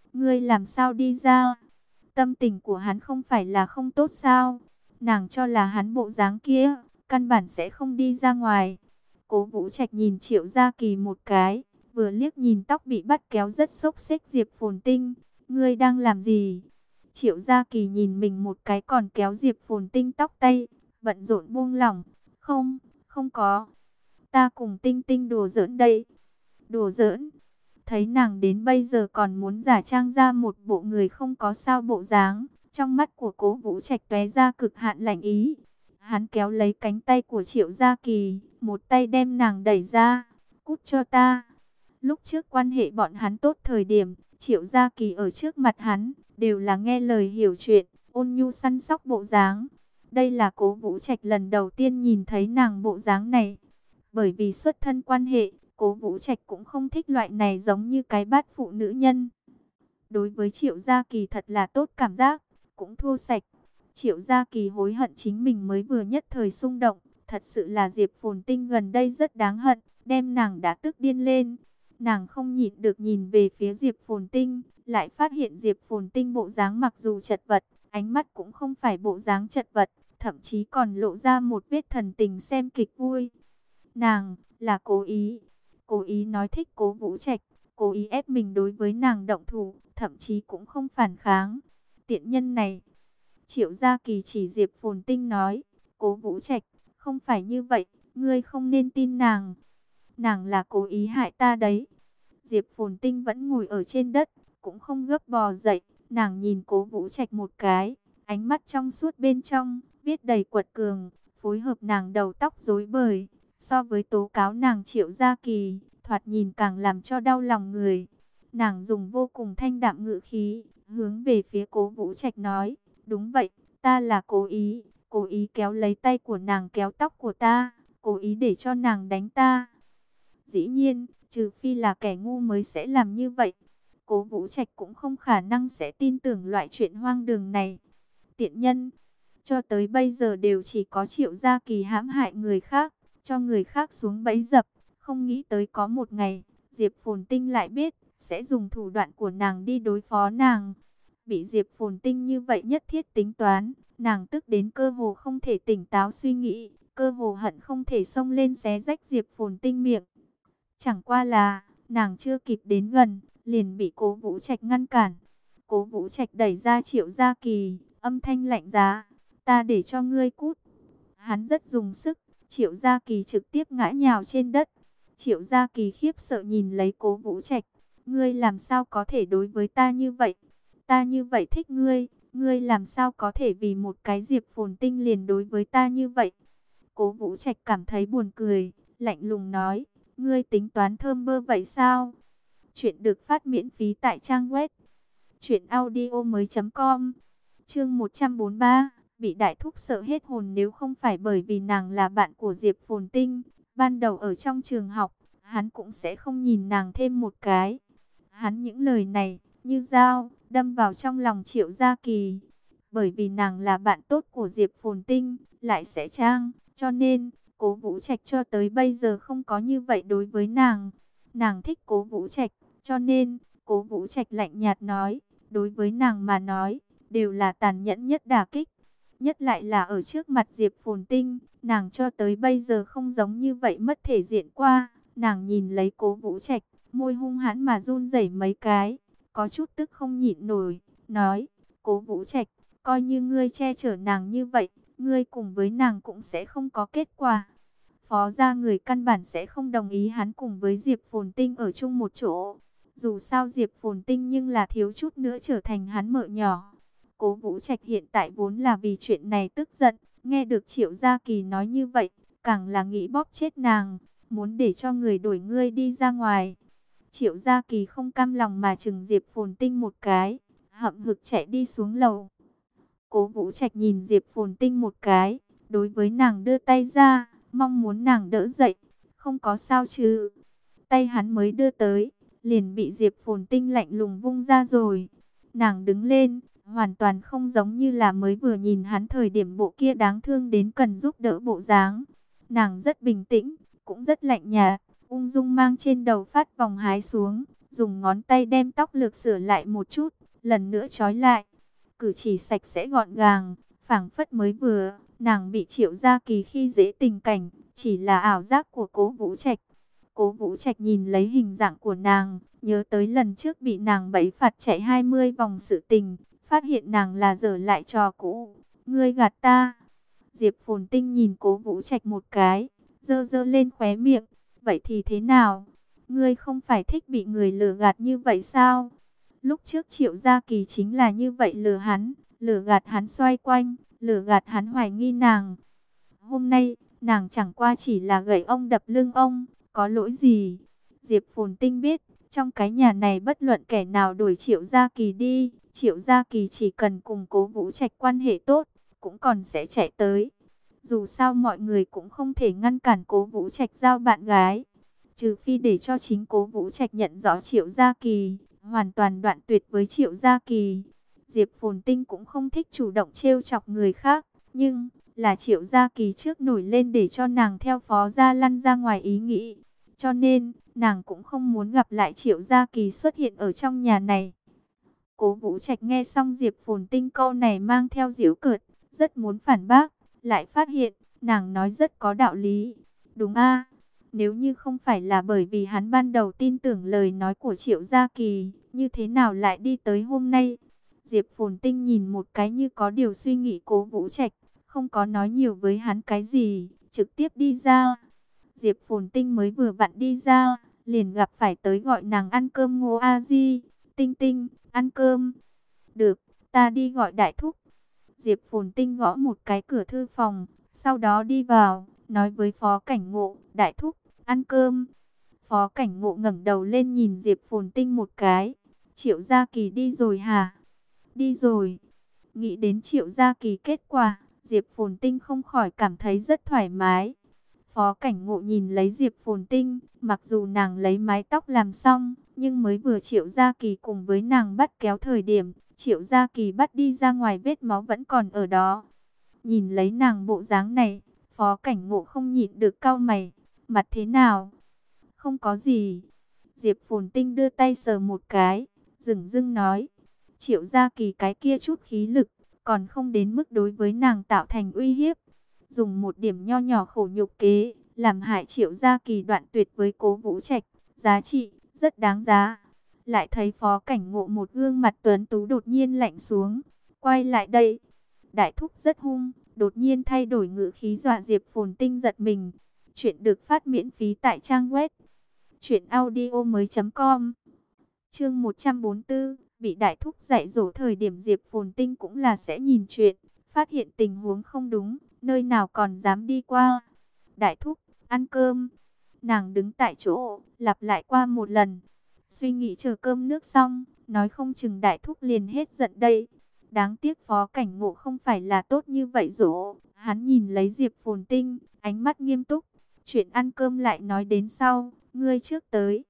ngươi làm sao đi ra? Tâm tình của hắn không phải là không tốt sao? Nàng cho là hắn bộ dáng kia, căn bản sẽ không đi ra ngoài. Cố Vũ Trạch nhìn Triệu Gia Kỳ một cái, vừa liếc nhìn tóc bị bắt kéo rất xốc xếch Diệp Phồn Tinh. Ngươi đang làm gì? Triệu Gia Kỳ nhìn mình một cái còn kéo Diệp Phồn Tinh tóc tay, bận rộn buông lỏng. Không, không có. Ta cùng Tinh Tinh đùa giỡn đây. Đùa giỡn? Thấy nàng đến bây giờ còn muốn giả trang ra một bộ người không có sao bộ dáng, trong mắt của Cố Vũ Trạch tóe ra cực hạn lạnh ý. Hắn kéo lấy cánh tay của Triệu Gia Kỳ, một tay đem nàng đẩy ra. Cút cho ta. Lúc trước quan hệ bọn hắn tốt thời điểm, Triệu Gia Kỳ ở trước mặt hắn, đều là nghe lời hiểu chuyện, ôn nhu săn sóc bộ dáng. Đây là Cố Vũ Trạch lần đầu tiên nhìn thấy nàng bộ dáng này. Bởi vì xuất thân quan hệ, Cố Vũ Trạch cũng không thích loại này giống như cái bát phụ nữ nhân. Đối với Triệu Gia Kỳ thật là tốt cảm giác, cũng thô sạch. Triệu Gia Kỳ hối hận chính mình mới vừa nhất thời xung động. Thật sự là Diệp Phồn Tinh gần đây rất đáng hận, đem nàng đã tức điên lên. Nàng không nhịn được nhìn về phía Diệp Phồn Tinh, lại phát hiện Diệp Phồn Tinh bộ dáng mặc dù chật vật, ánh mắt cũng không phải bộ dáng chật vật, thậm chí còn lộ ra một vết thần tình xem kịch vui. Nàng là cố ý nói thích Cố Vũ Trạch, cố ý ép mình đối với nàng động thủ, thậm chí cũng không phản kháng. Tiện nhân này. Triệu Gia Kỳ chỉ Diệp Phồn Tinh nói, Cố Vũ Trạch, không phải như vậy, ngươi không nên tin nàng. Nàng là cố ý hại ta đấy. Diệp Phồn Tinh vẫn ngồi ở trên đất, cũng không gấp bò dậy, nàng nhìn Cố Vũ Trạch một cái, ánh mắt trong suốt bên trong, viết đầy quật cường, phối hợp nàng đầu tóc rối bời, so với tố cáo nàng Triệu Gia Kỳ, thoạt nhìn càng làm cho đau lòng người. Nàng dùng vô cùng thanh đạm ngữ khí, hướng về phía Cố Vũ Trạch nói, đúng vậy, ta là cố ý kéo lấy tay của nàng kéo tóc của ta, cố ý để cho nàng đánh ta. Dĩ nhiên, trừ phi là kẻ ngu mới sẽ làm như vậy. Cố Vũ Trạch cũng không khả năng sẽ tin tưởng loại chuyện hoang đường này. Tiện nhân, cho tới bây giờ đều chỉ có Triệu Gia Kỳ hãm hại người khác, cho người khác xuống bẫy dập. Không nghĩ tới có một ngày, Diệp Phồn Tinh lại biết, sẽ dùng thủ đoạn của nàng đi đối phó nàng. Bị Diệp Phồn Tinh như vậy nhất thiết tính toán, nàng tức đến cơ hồ không thể tỉnh táo suy nghĩ, cơ hồ hận không thể xông lên xé rách Diệp Phồn Tinh miệng. Chẳng qua là, nàng chưa kịp đến gần, liền bị Cố Vũ Trạch ngăn cản. Cố Vũ Trạch đẩy ra Triệu Gia Kỳ, âm thanh lạnh giá, ta để cho ngươi cút. Hắn rất dùng sức, Triệu Gia Kỳ trực tiếp ngã nhào trên đất. Triệu Gia Kỳ khiếp sợ nhìn lấy Cố Vũ Trạch, ngươi làm sao có thể đối với ta như vậy? Ta như vậy thích ngươi, ngươi làm sao có thể vì một cái Diệp Phồn Tinh liền đối với ta như vậy? Cố Vũ Trạch cảm thấy buồn cười, lạnh lùng nói, ngươi tính toán thơm bơ vậy sao? Chuyện được phát miễn phí tại trang web truyệnaudiomoi.com. Chương 143, bị đại thúc sợ hết hồn. Nếu không phải bởi vì nàng là bạn của Diệp Phồn Tinh, ban đầu ở trong trường học, hắn cũng sẽ không nhìn nàng thêm một cái. Hắn những lời này như dao đâm vào trong lòng Triệu Gia Kỳ. Bởi vì nàng là bạn tốt của Diệp Phồn Tinh, lại sẽ trang, cho nên Cố Vũ Trạch cho tới bây giờ không có như vậy đối với nàng. Nàng thích Cố Vũ Trạch, cho nên Cố Vũ Trạch lạnh nhạt nói, đối với nàng mà nói, đều là tàn nhẫn nhất đả kích. Nhất lại là ở trước mặt Diệp Phồn Tinh, nàng cho tới bây giờ không giống như vậy mất thể diện qua. Nàng nhìn lấy Cố Vũ Trạch, môi hung hãn mà run rẩy mấy cái, có chút tức không nhịn nổi, nói, Cố Vũ Trạch, coi như ngươi che chở nàng như vậy, ngươi cùng với nàng cũng sẽ không có kết quả. Phó gia người căn bản sẽ không đồng ý hắn cùng với Diệp Phồn Tinh ở chung một chỗ. Dù sao Diệp Phồn Tinh nhưng là thiếu chút nữa trở thành hắn mợ nhỏ. Cố Vũ Trạch hiện tại vốn là vì chuyện này tức giận, nghe được Triệu Gia Kỳ nói như vậy, càng là nghĩ bóp chết nàng, muốn để cho người đuổi ngươi đi ra ngoài. Triệu Gia Kỳ không cam lòng mà chừng Diệp Phồn Tinh một cái, hậm hực chạy đi xuống lầu. Cố Vũ Trạch nhìn Diệp Phồn Tinh một cái, đối với nàng đưa tay ra, mong muốn nàng đỡ dậy. Không có sao chứ? Tay hắn mới đưa tới, liền bị Diệp Phồn Tinh lạnh lùng vung ra rồi. Nàng đứng lên, hoàn toàn không giống như là mới vừa nhìn hắn thời điểm bộ kia đáng thương đến cần giúp đỡ bộ dáng. Nàng rất bình tĩnh, cũng rất lạnh nhạt, ung dung mang trên đầu phát vòng hái xuống, dùng ngón tay đem tóc lược sửa lại một chút, lần nữa trói lại. Cử chỉ sạch sẽ gọn gàng, phảng phất mới vừa. Nàng bị Triệu Gia Kỳ khi dễ tình cảnh, chỉ là ảo giác của Cố Vũ Trạch. Cố Vũ Trạch nhìn lấy hình dạng của nàng, nhớ tới lần trước bị nàng bẫy phạt chạy 20 vòng sự tình, phát hiện nàng là dở lại trò cũ. Ngươi gạt ta. Diệp Phồn Tinh nhìn Cố Vũ Trạch một cái, giơ giơ lên khóe miệng. Vậy thì thế nào? Ngươi không phải thích bị người lừa gạt như vậy sao? Lúc trước Triệu Gia Kỳ chính là như vậy lừa gạt hắn xoay quanh, lừa gạt hắn hoài nghi nàng. Hôm nay, nàng chẳng qua chỉ là gậy ông đập lưng ông, có lỗi gì? Diệp Phồn Tinh biết, trong cái nhà này bất luận kẻ nào đuổi Triệu Gia Kỳ đi, Triệu Gia Kỳ chỉ cần cùng Cố Vũ Trạch quan hệ tốt, cũng còn sẽ chạy tới. Dù sao mọi người cũng không thể ngăn cản Cố Vũ Trạch giao bạn gái, trừ phi để cho chính Cố Vũ Trạch nhận rõ Triệu Gia Kỳ, hoàn toàn đoạn tuyệt với Triệu Gia Kỳ. Diệp Phồn Tinh cũng không thích chủ động trêu chọc người khác, nhưng là Triệu Gia Kỳ trước nổi lên để cho nàng theo Phó Gia lăn ra ngoài ý nghĩ, cho nên nàng cũng không muốn gặp lại Triệu Gia Kỳ xuất hiện ở trong nhà này. Cố Vũ Trạch nghe xong Diệp Phồn Tinh câu này mang theo giễu cợt, rất muốn phản bác, lại phát hiện nàng nói rất có đạo lý. Đúng a, nếu như không phải là bởi vì hắn ban đầu tin tưởng lời nói của Triệu Gia Kỳ, như thế nào lại đi tới hôm nay? Diệp Phồn Tinh nhìn một cái như có điều suy nghĩ Cố Vũ Trạch, không có nói nhiều với hắn cái gì, trực tiếp đi ra. Diệp Phồn Tinh mới vừa vặn đi ra, liền gặp phải tới gọi nàng ăn cơm Ngô A Di. Tinh Tinh, ăn cơm. Được, ta đi gọi đại thúc. Diệp Phồn Tinh gõ một cái cửa thư phòng, sau đó đi vào, nói với Phó Cảnh Ngộ, đại thúc, ăn cơm. Phó Cảnh Ngộ ngẩng đầu lên nhìn Diệp Phồn Tinh một cái. Triệu Gia Kỳ đi rồi hả? Đi rồi. Nghĩ đến Triệu Gia Kỳ kết quả, Diệp Phồn Tinh không khỏi cảm thấy rất thoải mái. Phó Cảnh Ngộ nhìn lấy Diệp Phồn Tinh, mặc dù nàng lấy mái tóc làm xong, nhưng mới vừa Triệu Gia Kỳ cùng với nàng bắt kéo thời điểm, Triệu Gia Kỳ bắt đi ra ngoài vết máu vẫn còn ở đó. Nhìn lấy nàng bộ dáng này, Phó Cảnh Ngộ không nhịn được cau mày, mặt thế nào? Không có gì. Diệp Phồn Tinh đưa tay sờ một cái, dửng dưng nói, Triệu Gia Kỳ cái kia chút khí lực, còn không đến mức đối với nàng tạo thành uy hiếp. Dùng một điểm nho nhỏ khổ nhục kế, làm hại Triệu Gia Kỳ đoạn tuyệt với Cố Vũ Trạch, giá trị, rất đáng giá. Lại thấy Phó Cảnh Ngộ một gương mặt tuấn tú đột nhiên lạnh xuống, quay lại đây. Đại thúc rất hung, đột nhiên thay đổi ngữ khí dọa Diệp Phồn Tinh giật mình. Chuyện được phát miễn phí tại trang web truyệnaudiomoi.com. Chương 144, bị đại thúc dạy dỗ thời điểm Diệp Phồn Tinh cũng là sẽ nhìn chuyện, phát hiện tình huống không đúng, nơi nào còn dám đi qua. Đại thúc, ăn cơm. Nàng đứng tại chỗ, lặp lại qua một lần. Suy nghĩ chờ cơm nước xong, nói không chừng đại thúc liền hết giận đây. Đáng tiếc Phó Cảnh Ngộ không phải là tốt như vậy dỗ. Hắn nhìn lấy Diệp Phồn Tinh, ánh mắt nghiêm túc. Chuyện ăn cơm lại nói đến sau, ngươi trước tới.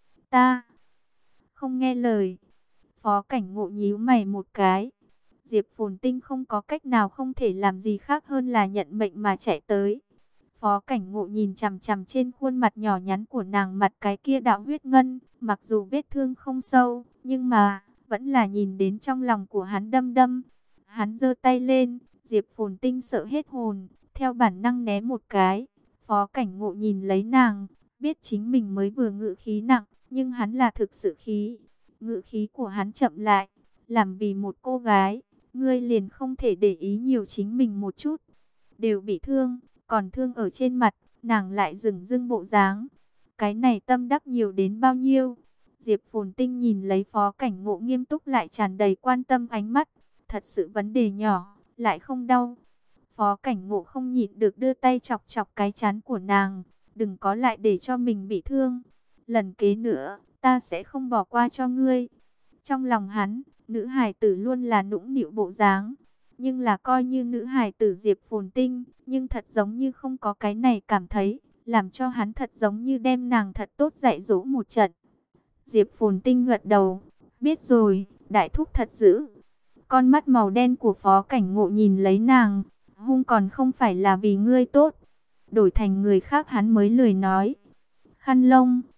Ta không nghe lời. Phó Cảnh Ngộ nhíu mày một cái. Diệp Phồn Tinh không có cách nào không thể làm gì khác hơn là nhận mệnh mà chạy tới. Phó Cảnh Ngộ nhìn chằm chằm trên khuôn mặt nhỏ nhắn của nàng, mặt cái kia đạo huyết ngân, mặc dù vết thương không sâu, nhưng mà vẫn là nhìn đến trong lòng của hắn đâm đâm. Hắn giơ tay lên, Diệp Phồn Tinh sợ hết hồn, theo bản năng né một cái. Phó Cảnh Ngộ nhìn lấy nàng, biết chính mình mới vừa ngự khí nặng, nhưng hắn là thực sự khí. Ngự khí của hắn chậm lại, làm vì một cô gái, ngươi liền không thể để ý nhiều chính mình một chút. Đều bị thương, còn thương ở trên mặt, nàng lại dửng dưng bộ dáng. Cái này tâm đắc nhiều đến bao nhiêu? Diệp Phồn Tinh nhìn lấy Phó Cảnh Ngộ nghiêm túc lại tràn đầy quan tâm ánh mắt. Thật sự vấn đề nhỏ, lại không đau. Phó Cảnh Ngộ không nhịn được đưa tay chọc chọc cái trán của nàng. Đừng có lại để cho mình bị thương. Lần kế nữa, ta sẽ không bỏ qua cho ngươi. Trong lòng hắn, nữ hài tử luôn là nũng nịu bộ dáng. Nhưng là coi như nữ hài tử Diệp Phồn Tinh, nhưng thật giống như không có cái này cảm thấy, làm cho hắn thật giống như đem nàng thật tốt dạy dỗ một trận. Diệp Phồn Tinh gật đầu, biết rồi, đại thúc thật dữ. Con mắt màu đen của Phó Cảnh Ngộ nhìn lấy nàng, hung còn không phải là vì ngươi tốt. Đổi thành người khác hắn mới lười nói. Khăn lông.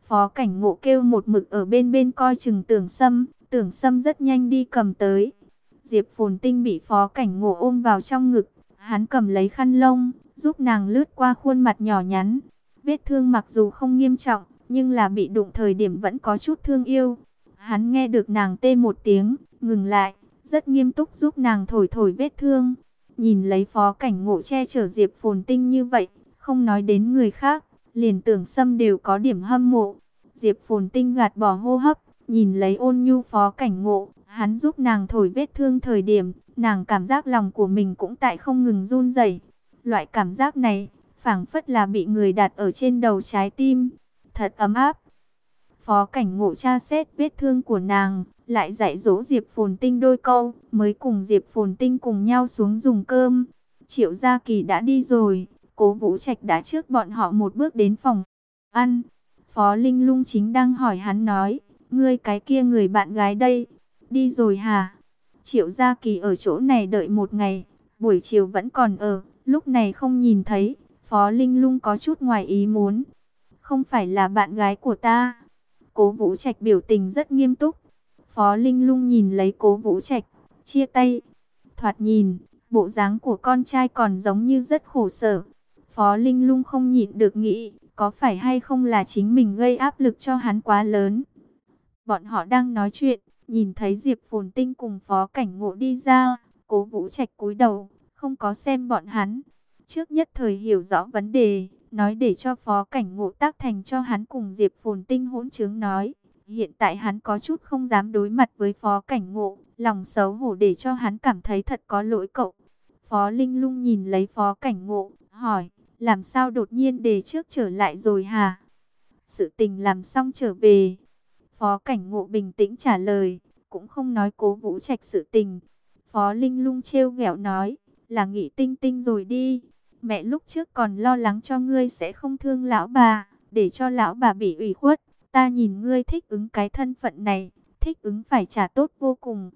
Phó Cảnh Ngộ kêu một mực ở bên bên coi chừng Tưởng Sâm rất nhanh đi cầm tới. Diệp Phồn Tinh bị Phó Cảnh Ngộ ôm vào trong ngực, hắn cầm lấy khăn lông, giúp nàng lướt qua khuôn mặt nhỏ nhắn. Vết thương mặc dù không nghiêm trọng, nhưng là bị đụng thời điểm vẫn có chút thương yêu. Hắn nghe được nàng tê một tiếng, ngừng lại, rất nghiêm túc giúp nàng thổi thổi vết thương. Nhìn lấy Phó Cảnh Ngộ che chở Diệp Phồn Tinh như vậy, không nói đến người khác, liền Tưởng Sâm đều có điểm hâm mộ. Diệp Phồn Tinh gạt bỏ hô hấp, nhìn lấy ôn nhu Phó Cảnh Ngộ, hắn giúp nàng thổi vết thương thời điểm, nàng cảm giác lòng của mình cũng tại không ngừng run rẩy. Loại cảm giác này, phảng phất là bị người đặt ở trên đầu trái tim, thật ấm áp. Phó Cảnh Ngộ tra xét vết thương của nàng, lại dạy dỗ Diệp Phồn Tinh đôi câu, mới cùng Diệp Phồn Tinh cùng nhau xuống dùng cơm. Triệu Gia Kỳ đã đi rồi, Cố Vũ Trạch đã trước bọn họ một bước đến phòng ăn. Phó Linh Lung chính đang hỏi hắn nói, ngươi cái kia người bạn gái đây, đi rồi hả? Triệu Gia Kỳ ở chỗ này đợi một ngày, buổi chiều vẫn còn ở, lúc này không nhìn thấy. Phó Linh Lung có chút ngoài ý muốn. Không phải là bạn gái của ta. Cố Vũ Trạch biểu tình rất nghiêm túc. Phó Linh Lung nhìn lấy Cố Vũ Trạch, chia tay. Thoạt nhìn, bộ dáng của con trai còn giống như rất khổ sở. Phó Linh Lung không nhịn được nghĩ, có phải hay không là chính mình gây áp lực cho hắn quá lớn. Bọn họ đang nói chuyện, nhìn thấy Diệp Phồn Tinh cùng Phó Cảnh Ngộ đi ra. Cố Vũ Trạch cúi đầu, không có xem bọn hắn. Trước nhất thời hiểu rõ vấn đề, nói để cho Phó Cảnh Ngộ tác thành cho hắn cùng Diệp Phồn Tinh hỗn chứng nói. Hiện tại hắn có chút không dám đối mặt với Phó Cảnh Ngộ, lòng xấu hổ để cho hắn cảm thấy thật có lỗi cậu. Phó Linh Lung nhìn lấy Phó Cảnh Ngộ, hỏi, làm sao đột nhiên đề trước trở lại rồi hả? Sự tình làm xong trở về. Phó Cảnh Ngộ bình tĩnh trả lời, cũng không nói Cố Vũ Trạch sự tình. Phó Linh Lung trêu ghẹo nói, là nghĩ Tinh Tinh rồi đi. Mẹ lúc trước còn lo lắng cho ngươi sẽ không thương lão bà, để cho lão bà bị ủy khuất. Ta nhìn ngươi thích ứng cái thân phận này, thích ứng phải trả tốt vô cùng.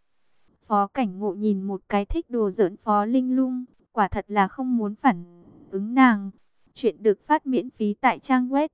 Phó Cảnh Ngộ nhìn một cái thích đùa giỡn Phó Linh Lung, quả thật là không muốn phản ứng nàng. Chuyện được phát miễn phí tại trang web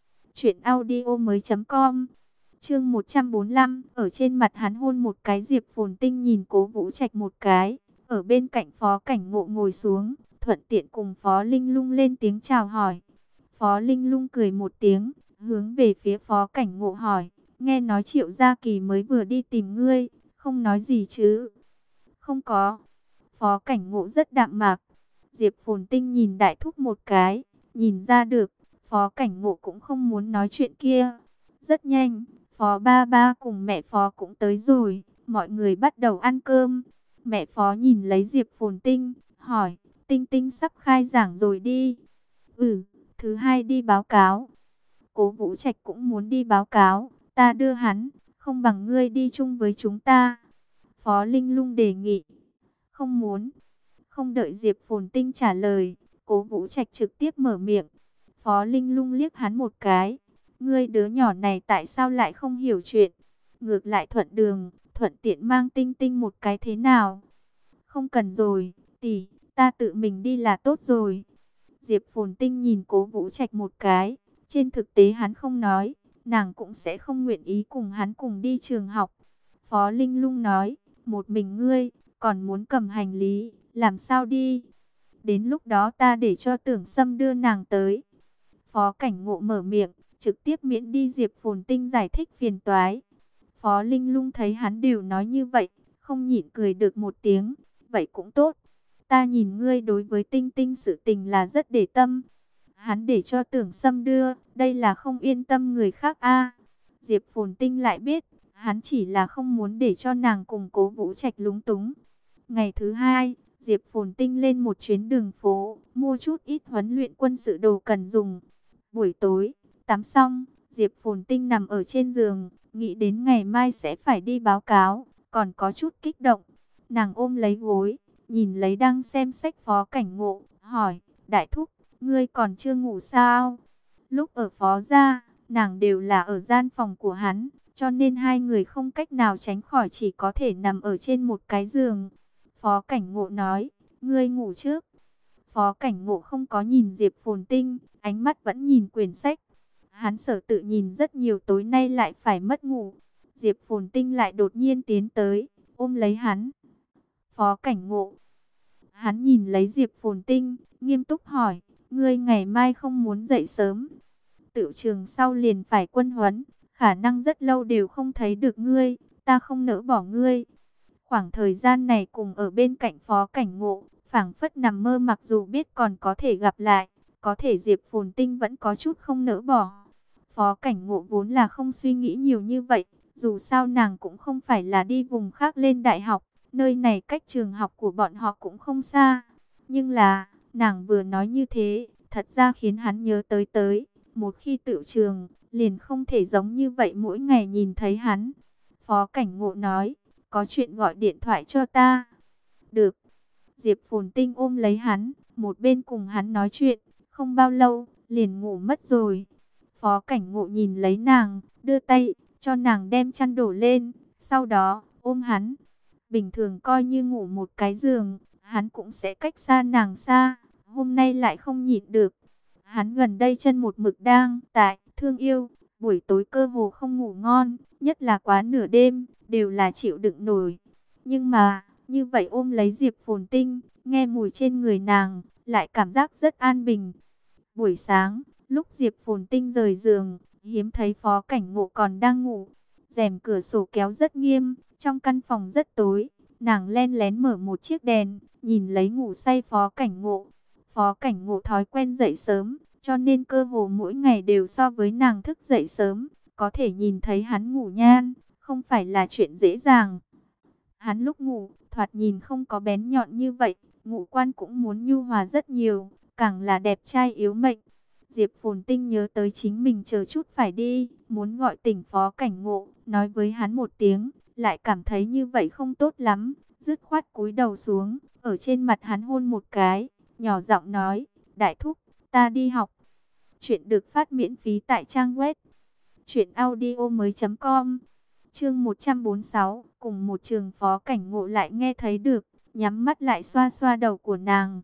truyệnaudiomoi.com. Chương 145, ở trên mặt hắn hôn một cái. Diệp Phồn Tinh nhìn Cố Vũ Trạch một cái, ở bên cạnh Phó Cảnh Ngộ ngồi xuống, thuận tiện cùng Phó Linh Lung lên tiếng chào hỏi. Phó Linh Lung cười một tiếng, hướng về phía Phó Cảnh Ngộ hỏi, nghe nói Triệu Gia Kỳ mới vừa đi tìm ngươi, không nói gì chứ? Không có. Phó Cảnh Ngộ rất đạm mạc. Diệp Phồn Tinh nhìn đại thúc một cái, nhìn ra được, Phó Cảnh Ngộ cũng không muốn nói chuyện kia. Rất nhanh, Phó Ba Ba cùng mẹ Phó cũng tới rồi, mọi người bắt đầu ăn cơm. Mẹ Phó nhìn lấy Diệp Phồn Tinh, hỏi, Tinh Tinh sắp khai giảng rồi đi. Ừ, thứ hai đi báo cáo. Cố Vũ Trạch cũng muốn đi báo cáo, ta đưa hắn, không bằng ngươi đi chung với chúng ta. Phó Linh Lung đề nghị. Không muốn. Không đợi Diệp Phồn Tinh trả lời, Cố Vũ Trạch trực tiếp mở miệng. Phó Linh Lung liếc hắn một cái. Ngươi đứa nhỏ này tại sao lại không hiểu chuyện? Ngược lại thuận đường, thuận tiện mang Tinh Tinh một cái thế nào? Không cần rồi, tỷ, ta tự mình đi là tốt rồi. Diệp Phồn Tinh nhìn Cố Vũ Trạch một cái. Trên thực tế hắn không nói, nàng cũng sẽ không nguyện ý cùng hắn cùng đi trường học. Phó Linh Lung nói, một mình ngươi, còn muốn cầm hành lý, làm sao đi? Đến lúc đó ta để cho Tưởng Sâm đưa nàng tới. Phó Cảnh Ngộ mở miệng, trực tiếp miễn đi Diệp Phồn Tinh giải thích phiền toái. Phó Linh Lung thấy hắn đều nói như vậy, không nhịn cười được một tiếng. Vậy cũng tốt, ta nhìn ngươi đối với Tinh Tinh sự tình là rất để tâm. Hắn để cho Tưởng Sâm đưa, đây là không yên tâm người khác a. Diệp Phồn Tinh lại biết, hắn chỉ là không muốn để cho nàng cùng Cố Vũ Trạch lúng túng. Ngày thứ hai, Diệp Phồn Tinh lên một chuyến đường phố, mua chút ít huấn luyện quân sự đồ cần dùng. Buổi tối, tắm xong, Diệp Phồn Tinh nằm ở trên giường, nghĩ đến ngày mai sẽ phải đi báo cáo, còn có chút kích động. Nàng ôm lấy gối, nhìn lấy đang xem sách Phó Cảnh Ngộ, hỏi, đại thúc, ngươi còn chưa ngủ sao? Lúc ở Phó gia, nàng đều là ở gian phòng của hắn, cho nên hai người không cách nào tránh khỏi chỉ có thể nằm ở trên một cái giường. Phó Cảnh Ngộ nói, ngươi ngủ trước. Phó Cảnh Ngộ không có nhìn Diệp Phồn Tinh, ánh mắt vẫn nhìn quyển sách. Hắn sở tự nhìn rất nhiều tối nay lại phải mất ngủ. Diệp Phồn Tinh lại đột nhiên tiến tới, ôm lấy hắn. Phó Cảnh Ngộ. Hắn nhìn lấy Diệp Phồn Tinh, nghiêm túc hỏi, ngươi ngày mai không muốn dậy sớm? Tựu trường sau liền phải quân huấn, khả năng rất lâu đều không thấy được ngươi, ta không nỡ bỏ ngươi. Khoảng thời gian này cùng ở bên cạnh Phó Cảnh Ngộ, phảng phất nằm mơ, mặc dù biết còn có thể gặp lại, có thể Diệp Phồn Tinh vẫn có chút không nỡ bỏ. Phó Cảnh Ngộ vốn là không suy nghĩ nhiều như vậy, dù sao nàng cũng không phải là đi vùng khác lên đại học, nơi này cách trường học của bọn họ cũng không xa. Nhưng là, nàng vừa nói như thế, thật ra khiến hắn nhớ tới, một khi tựu trường, liền không thể giống như vậy mỗi ngày nhìn thấy hắn. Phó Cảnh Ngộ nói, có chuyện gọi điện thoại cho ta. Được. Diệp Phồn Tinh ôm lấy hắn, một bên cùng hắn nói chuyện, không bao lâu, liền ngủ mất rồi. Phó Cảnh Ngộ nhìn lấy nàng, đưa tay, cho nàng đem chăn đổ lên, sau đó, ôm hắn. Bình thường coi như ngủ một cái giường, hắn cũng sẽ cách xa nàng xa, hôm nay lại không nhịn được. Hắn gần đây chân một mực đang tại thương yêu, buổi tối cơ hồ không ngủ ngon, nhất là quá nửa đêm, đều là chịu đựng nổi. Nhưng mà, như vậy ôm lấy Diệp Phồn Tinh, nghe mùi trên người nàng, lại cảm giác rất an bình. Buổi sáng, lúc Diệp Phồn Tinh rời giường, hiếm thấy Phó Cảnh Ngộ còn đang ngủ. Rèm cửa sổ kéo rất nghiêm, trong căn phòng rất tối. Nàng len lén mở một chiếc đèn, nhìn lấy ngủ say Phó Cảnh Ngộ. Phó Cảnh Ngộ thói quen dậy sớm, cho nên cơ hồ mỗi ngày đều so với nàng thức dậy sớm. Có thể nhìn thấy hắn ngủ nhan, không phải là chuyện dễ dàng. Hắn lúc ngủ, thoạt nhìn không có bén nhọn như vậy, ngũ quan cũng muốn nhu hòa rất nhiều, càng là đẹp trai yếu mệnh. Diệp Phồn Tinh nhớ tới chính mình chờ chút phải đi, muốn gọi tỉnh Phó Cảnh Ngộ, nói với hắn một tiếng, lại cảm thấy như vậy không tốt lắm, dứt khoát cúi đầu xuống, ở trên mặt hắn hôn một cái, nhỏ giọng nói, đại thúc, ta đi học. Chuyện được phát miễn phí tại trang web truyệnaudiomoi.com. Chương 146, cùng một trường. Phó Cảnh Ngộ lại nghe thấy được, nhắm mắt lại xoa xoa đầu của nàng.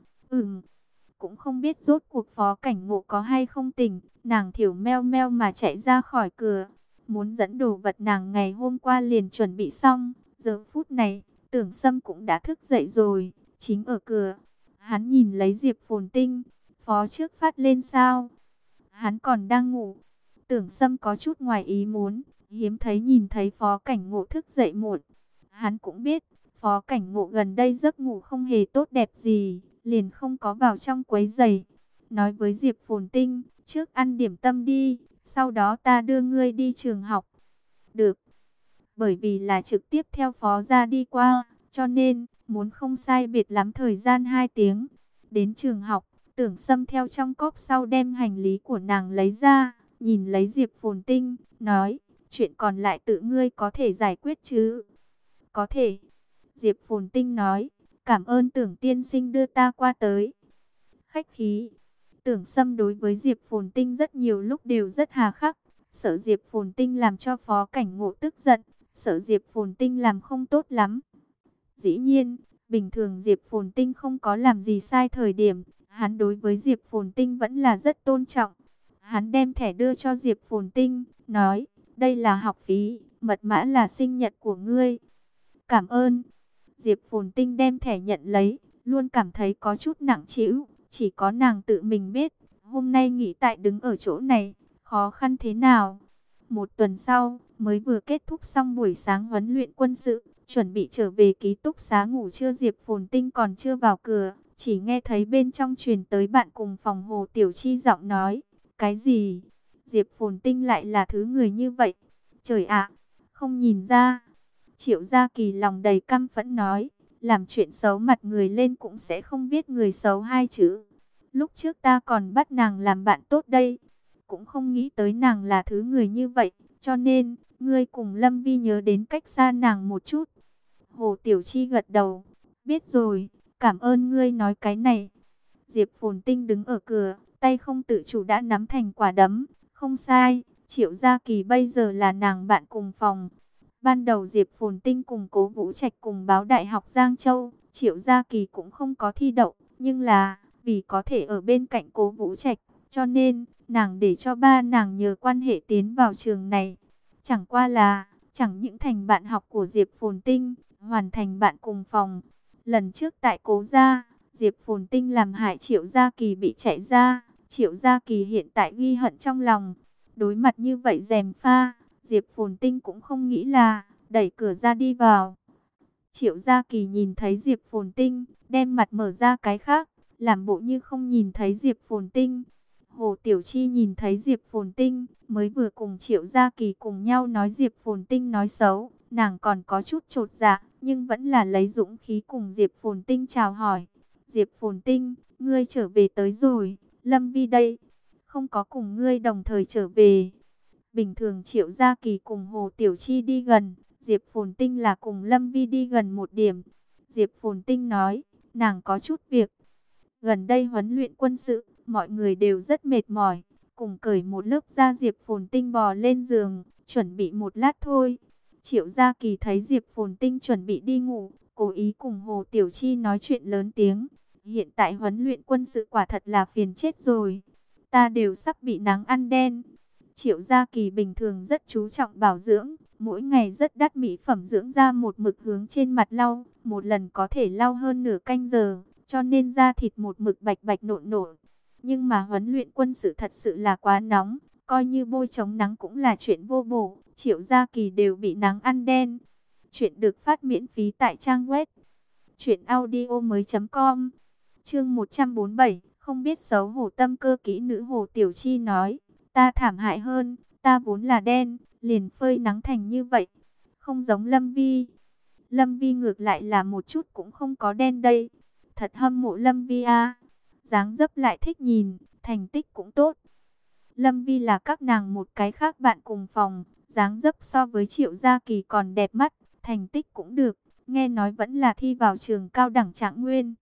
Cũng không biết rốt cuộc Phó Cảnh Ngộ có hay không tỉnh, nàng thiểu meo meo mà chạy ra khỏi cửa, muốn dẫn đồ vật nàng ngày hôm qua liền chuẩn bị xong. Giờ phút này, Tưởng Sâm cũng đã thức dậy rồi, chính ở cửa. Hắn nhìn lấy Diệp Phồn Tinh, Phó trước phát lên sao? Hắn còn đang ngủ. Tưởng Sâm có chút ngoài ý muốn, hiếm thấy nhìn thấy Phó Cảnh Ngộ thức dậy muộn. Hắn cũng biết, Phó Cảnh Ngộ gần đây giấc ngủ không hề tốt đẹp gì, liền không có vào trong quấy rầy. Nói với Diệp Phồn Tinh, trước ăn điểm tâm đi, sau đó ta đưa ngươi đi trường học. Được, bởi vì là trực tiếp theo Phó ra đi qua, cho nên, muốn không sai biệt lắm thời gian 2 tiếng. Đến trường học, Tưởng Sâm theo trong cốp sau đem hành lý của nàng lấy ra, nhìn lấy Diệp Phồn Tinh, nói, chuyện còn lại tự ngươi có thể giải quyết chứ? Có thể. Diệp Phồn Tinh nói, cảm ơn Tưởng tiên sinh đưa ta qua tới. Khách khí. Tưởng Sâm đối với Diệp Phồn Tinh rất nhiều lúc đều rất hà khắc, sợ Diệp Phồn Tinh làm cho Phó Cảnh Ngộ tức giận, sợ Diệp Phồn Tinh làm không tốt lắm. Dĩ nhiên, bình thường Diệp Phồn Tinh không có làm gì sai thời điểm, hắn đối với Diệp Phồn Tinh vẫn là rất tôn trọng. Hắn đem thẻ đưa cho Diệp Phồn Tinh, nói, đây là học phí, mật mã là sinh nhật của ngươi. Cảm ơn. Diệp Phồn Tinh đem thẻ nhận lấy, luôn cảm thấy có chút nặng trĩu, chỉ có nàng tự mình biết, hôm nay nghỉ tại đứng ở chỗ này, khó khăn thế nào. Một tuần sau, mới vừa kết thúc xong buổi sáng huấn luyện quân sự, chuẩn bị trở về ký túc xá ngủ trưa. Diệp Phồn Tinh còn chưa vào cửa, chỉ nghe thấy bên trong truyền tới bạn cùng phòng Hồ Tiểu Chi giọng nói, cái gì? Diệp Phồn Tinh lại là thứ người như vậy? Trời ạ, không nhìn ra. Triệu Gia Kỳ lòng đầy căm phẫn nói, làm chuyện xấu mặt người lên cũng sẽ không viết người xấu hai chữ. Lúc trước ta còn bắt nàng làm bạn tốt đây, cũng không nghĩ tới nàng là thứ người như vậy, cho nên, ngươi cùng Lâm Vi nhớ đến cách xa nàng một chút. Hồ Tiểu Chi gật đầu, biết rồi, cảm ơn ngươi nói cái này. Diệp Phồn Tinh đứng ở cửa, tay không tự chủ đã nắm thành quả đấm, không sai, Triệu Gia Kỳ bây giờ là nàng bạn cùng phòng. Ban đầu Diệp Phồn Tinh cùng Cố Vũ Trạch cùng báo Đại học Giang Châu, Triệu Gia Kỳ cũng không có thi đậu, nhưng là vì có thể ở bên cạnh Cố Vũ Trạch, cho nên nàng để cho ba nàng nhờ quan hệ tiến vào trường này. Chẳng qua là, chẳng những thành bạn học của Diệp Phồn Tinh, hoàn thành bạn cùng phòng. Lần trước tại Cố Gia, Diệp Phồn Tinh làm hại Triệu Gia Kỳ bị chạy ra. Triệu Gia Kỳ hiện tại ghi hận trong lòng. Đối mặt như vậy gièm pha, Diệp Phồn Tinh cũng không nghĩ là đẩy cửa ra đi vào. Triệu Gia Kỳ nhìn thấy Diệp Phồn Tinh, đem mặt mở ra cái khác, làm bộ như không nhìn thấy Diệp Phồn Tinh. Hồ Tiểu Chi nhìn thấy Diệp Phồn Tinh, mới vừa cùng Triệu Gia Kỳ cùng nhau nói Diệp Phồn Tinh nói xấu, nàng còn có chút chột dạ, nhưng vẫn là lấy dũng khí cùng Diệp Phồn Tinh chào hỏi. Diệp Phồn Tinh, ngươi trở về tới rồi, Lâm Vi đây, không có cùng ngươi đồng thời trở về. Bình thường Triệu Gia Kỳ cùng Hồ Tiểu Chi đi gần, Diệp Phồn Tinh là cùng Lâm Vi đi gần một điểm. Diệp Phồn Tinh nói, nàng có chút việc. Gần đây huấn luyện quân sự, mọi người đều rất mệt mỏi. Cùng cởi một lớp da, Diệp Phồn Tinh bò lên giường, chuẩn bị một lát thôi. Triệu Gia Kỳ thấy Diệp Phồn Tinh chuẩn bị đi ngủ, cố ý cùng Hồ Tiểu Chi nói chuyện lớn tiếng. Hiện tại huấn luyện quân sự quả thật là phiền chết rồi. Ta đều sắp bị nắng ăn đen. Triệu Gia Kỳ bình thường rất chú trọng bảo dưỡng, mỗi ngày rất đắt mỹ phẩm dưỡng da, một mực hướng trên mặt lau, một lần có thể lau hơn nửa canh giờ, cho nên da thịt một mực bạch bạch nộn nộn. Nhưng mà huấn luyện quân sự thật sự là quá nóng, coi như bôi chống nắng cũng là chuyện vô bổ, Triệu Gia Kỳ đều bị nắng ăn đen. Chuyện được phát miễn phí tại trang web truyệnaudiomoi.com. Chương 147, không biết xấu hổ. Tâm cơ kỹ nữ Hồ Tiểu Chi nói, ta thảm hại hơn, ta vốn là đen, liền phơi nắng thành như vậy, không giống Lâm Vi. Lâm Vi ngược lại là một chút cũng không có đen đây. Thật hâm mộ Lâm Vi a. Dáng dấp lại thích nhìn, thành tích cũng tốt. Lâm Vi là các nàng một cái khác bạn cùng phòng, dáng dấp so với Triệu Gia Kỳ còn đẹp mắt, thành tích cũng được, nghe nói vẫn là thi vào trường cao đẳng Trạng Nguyên.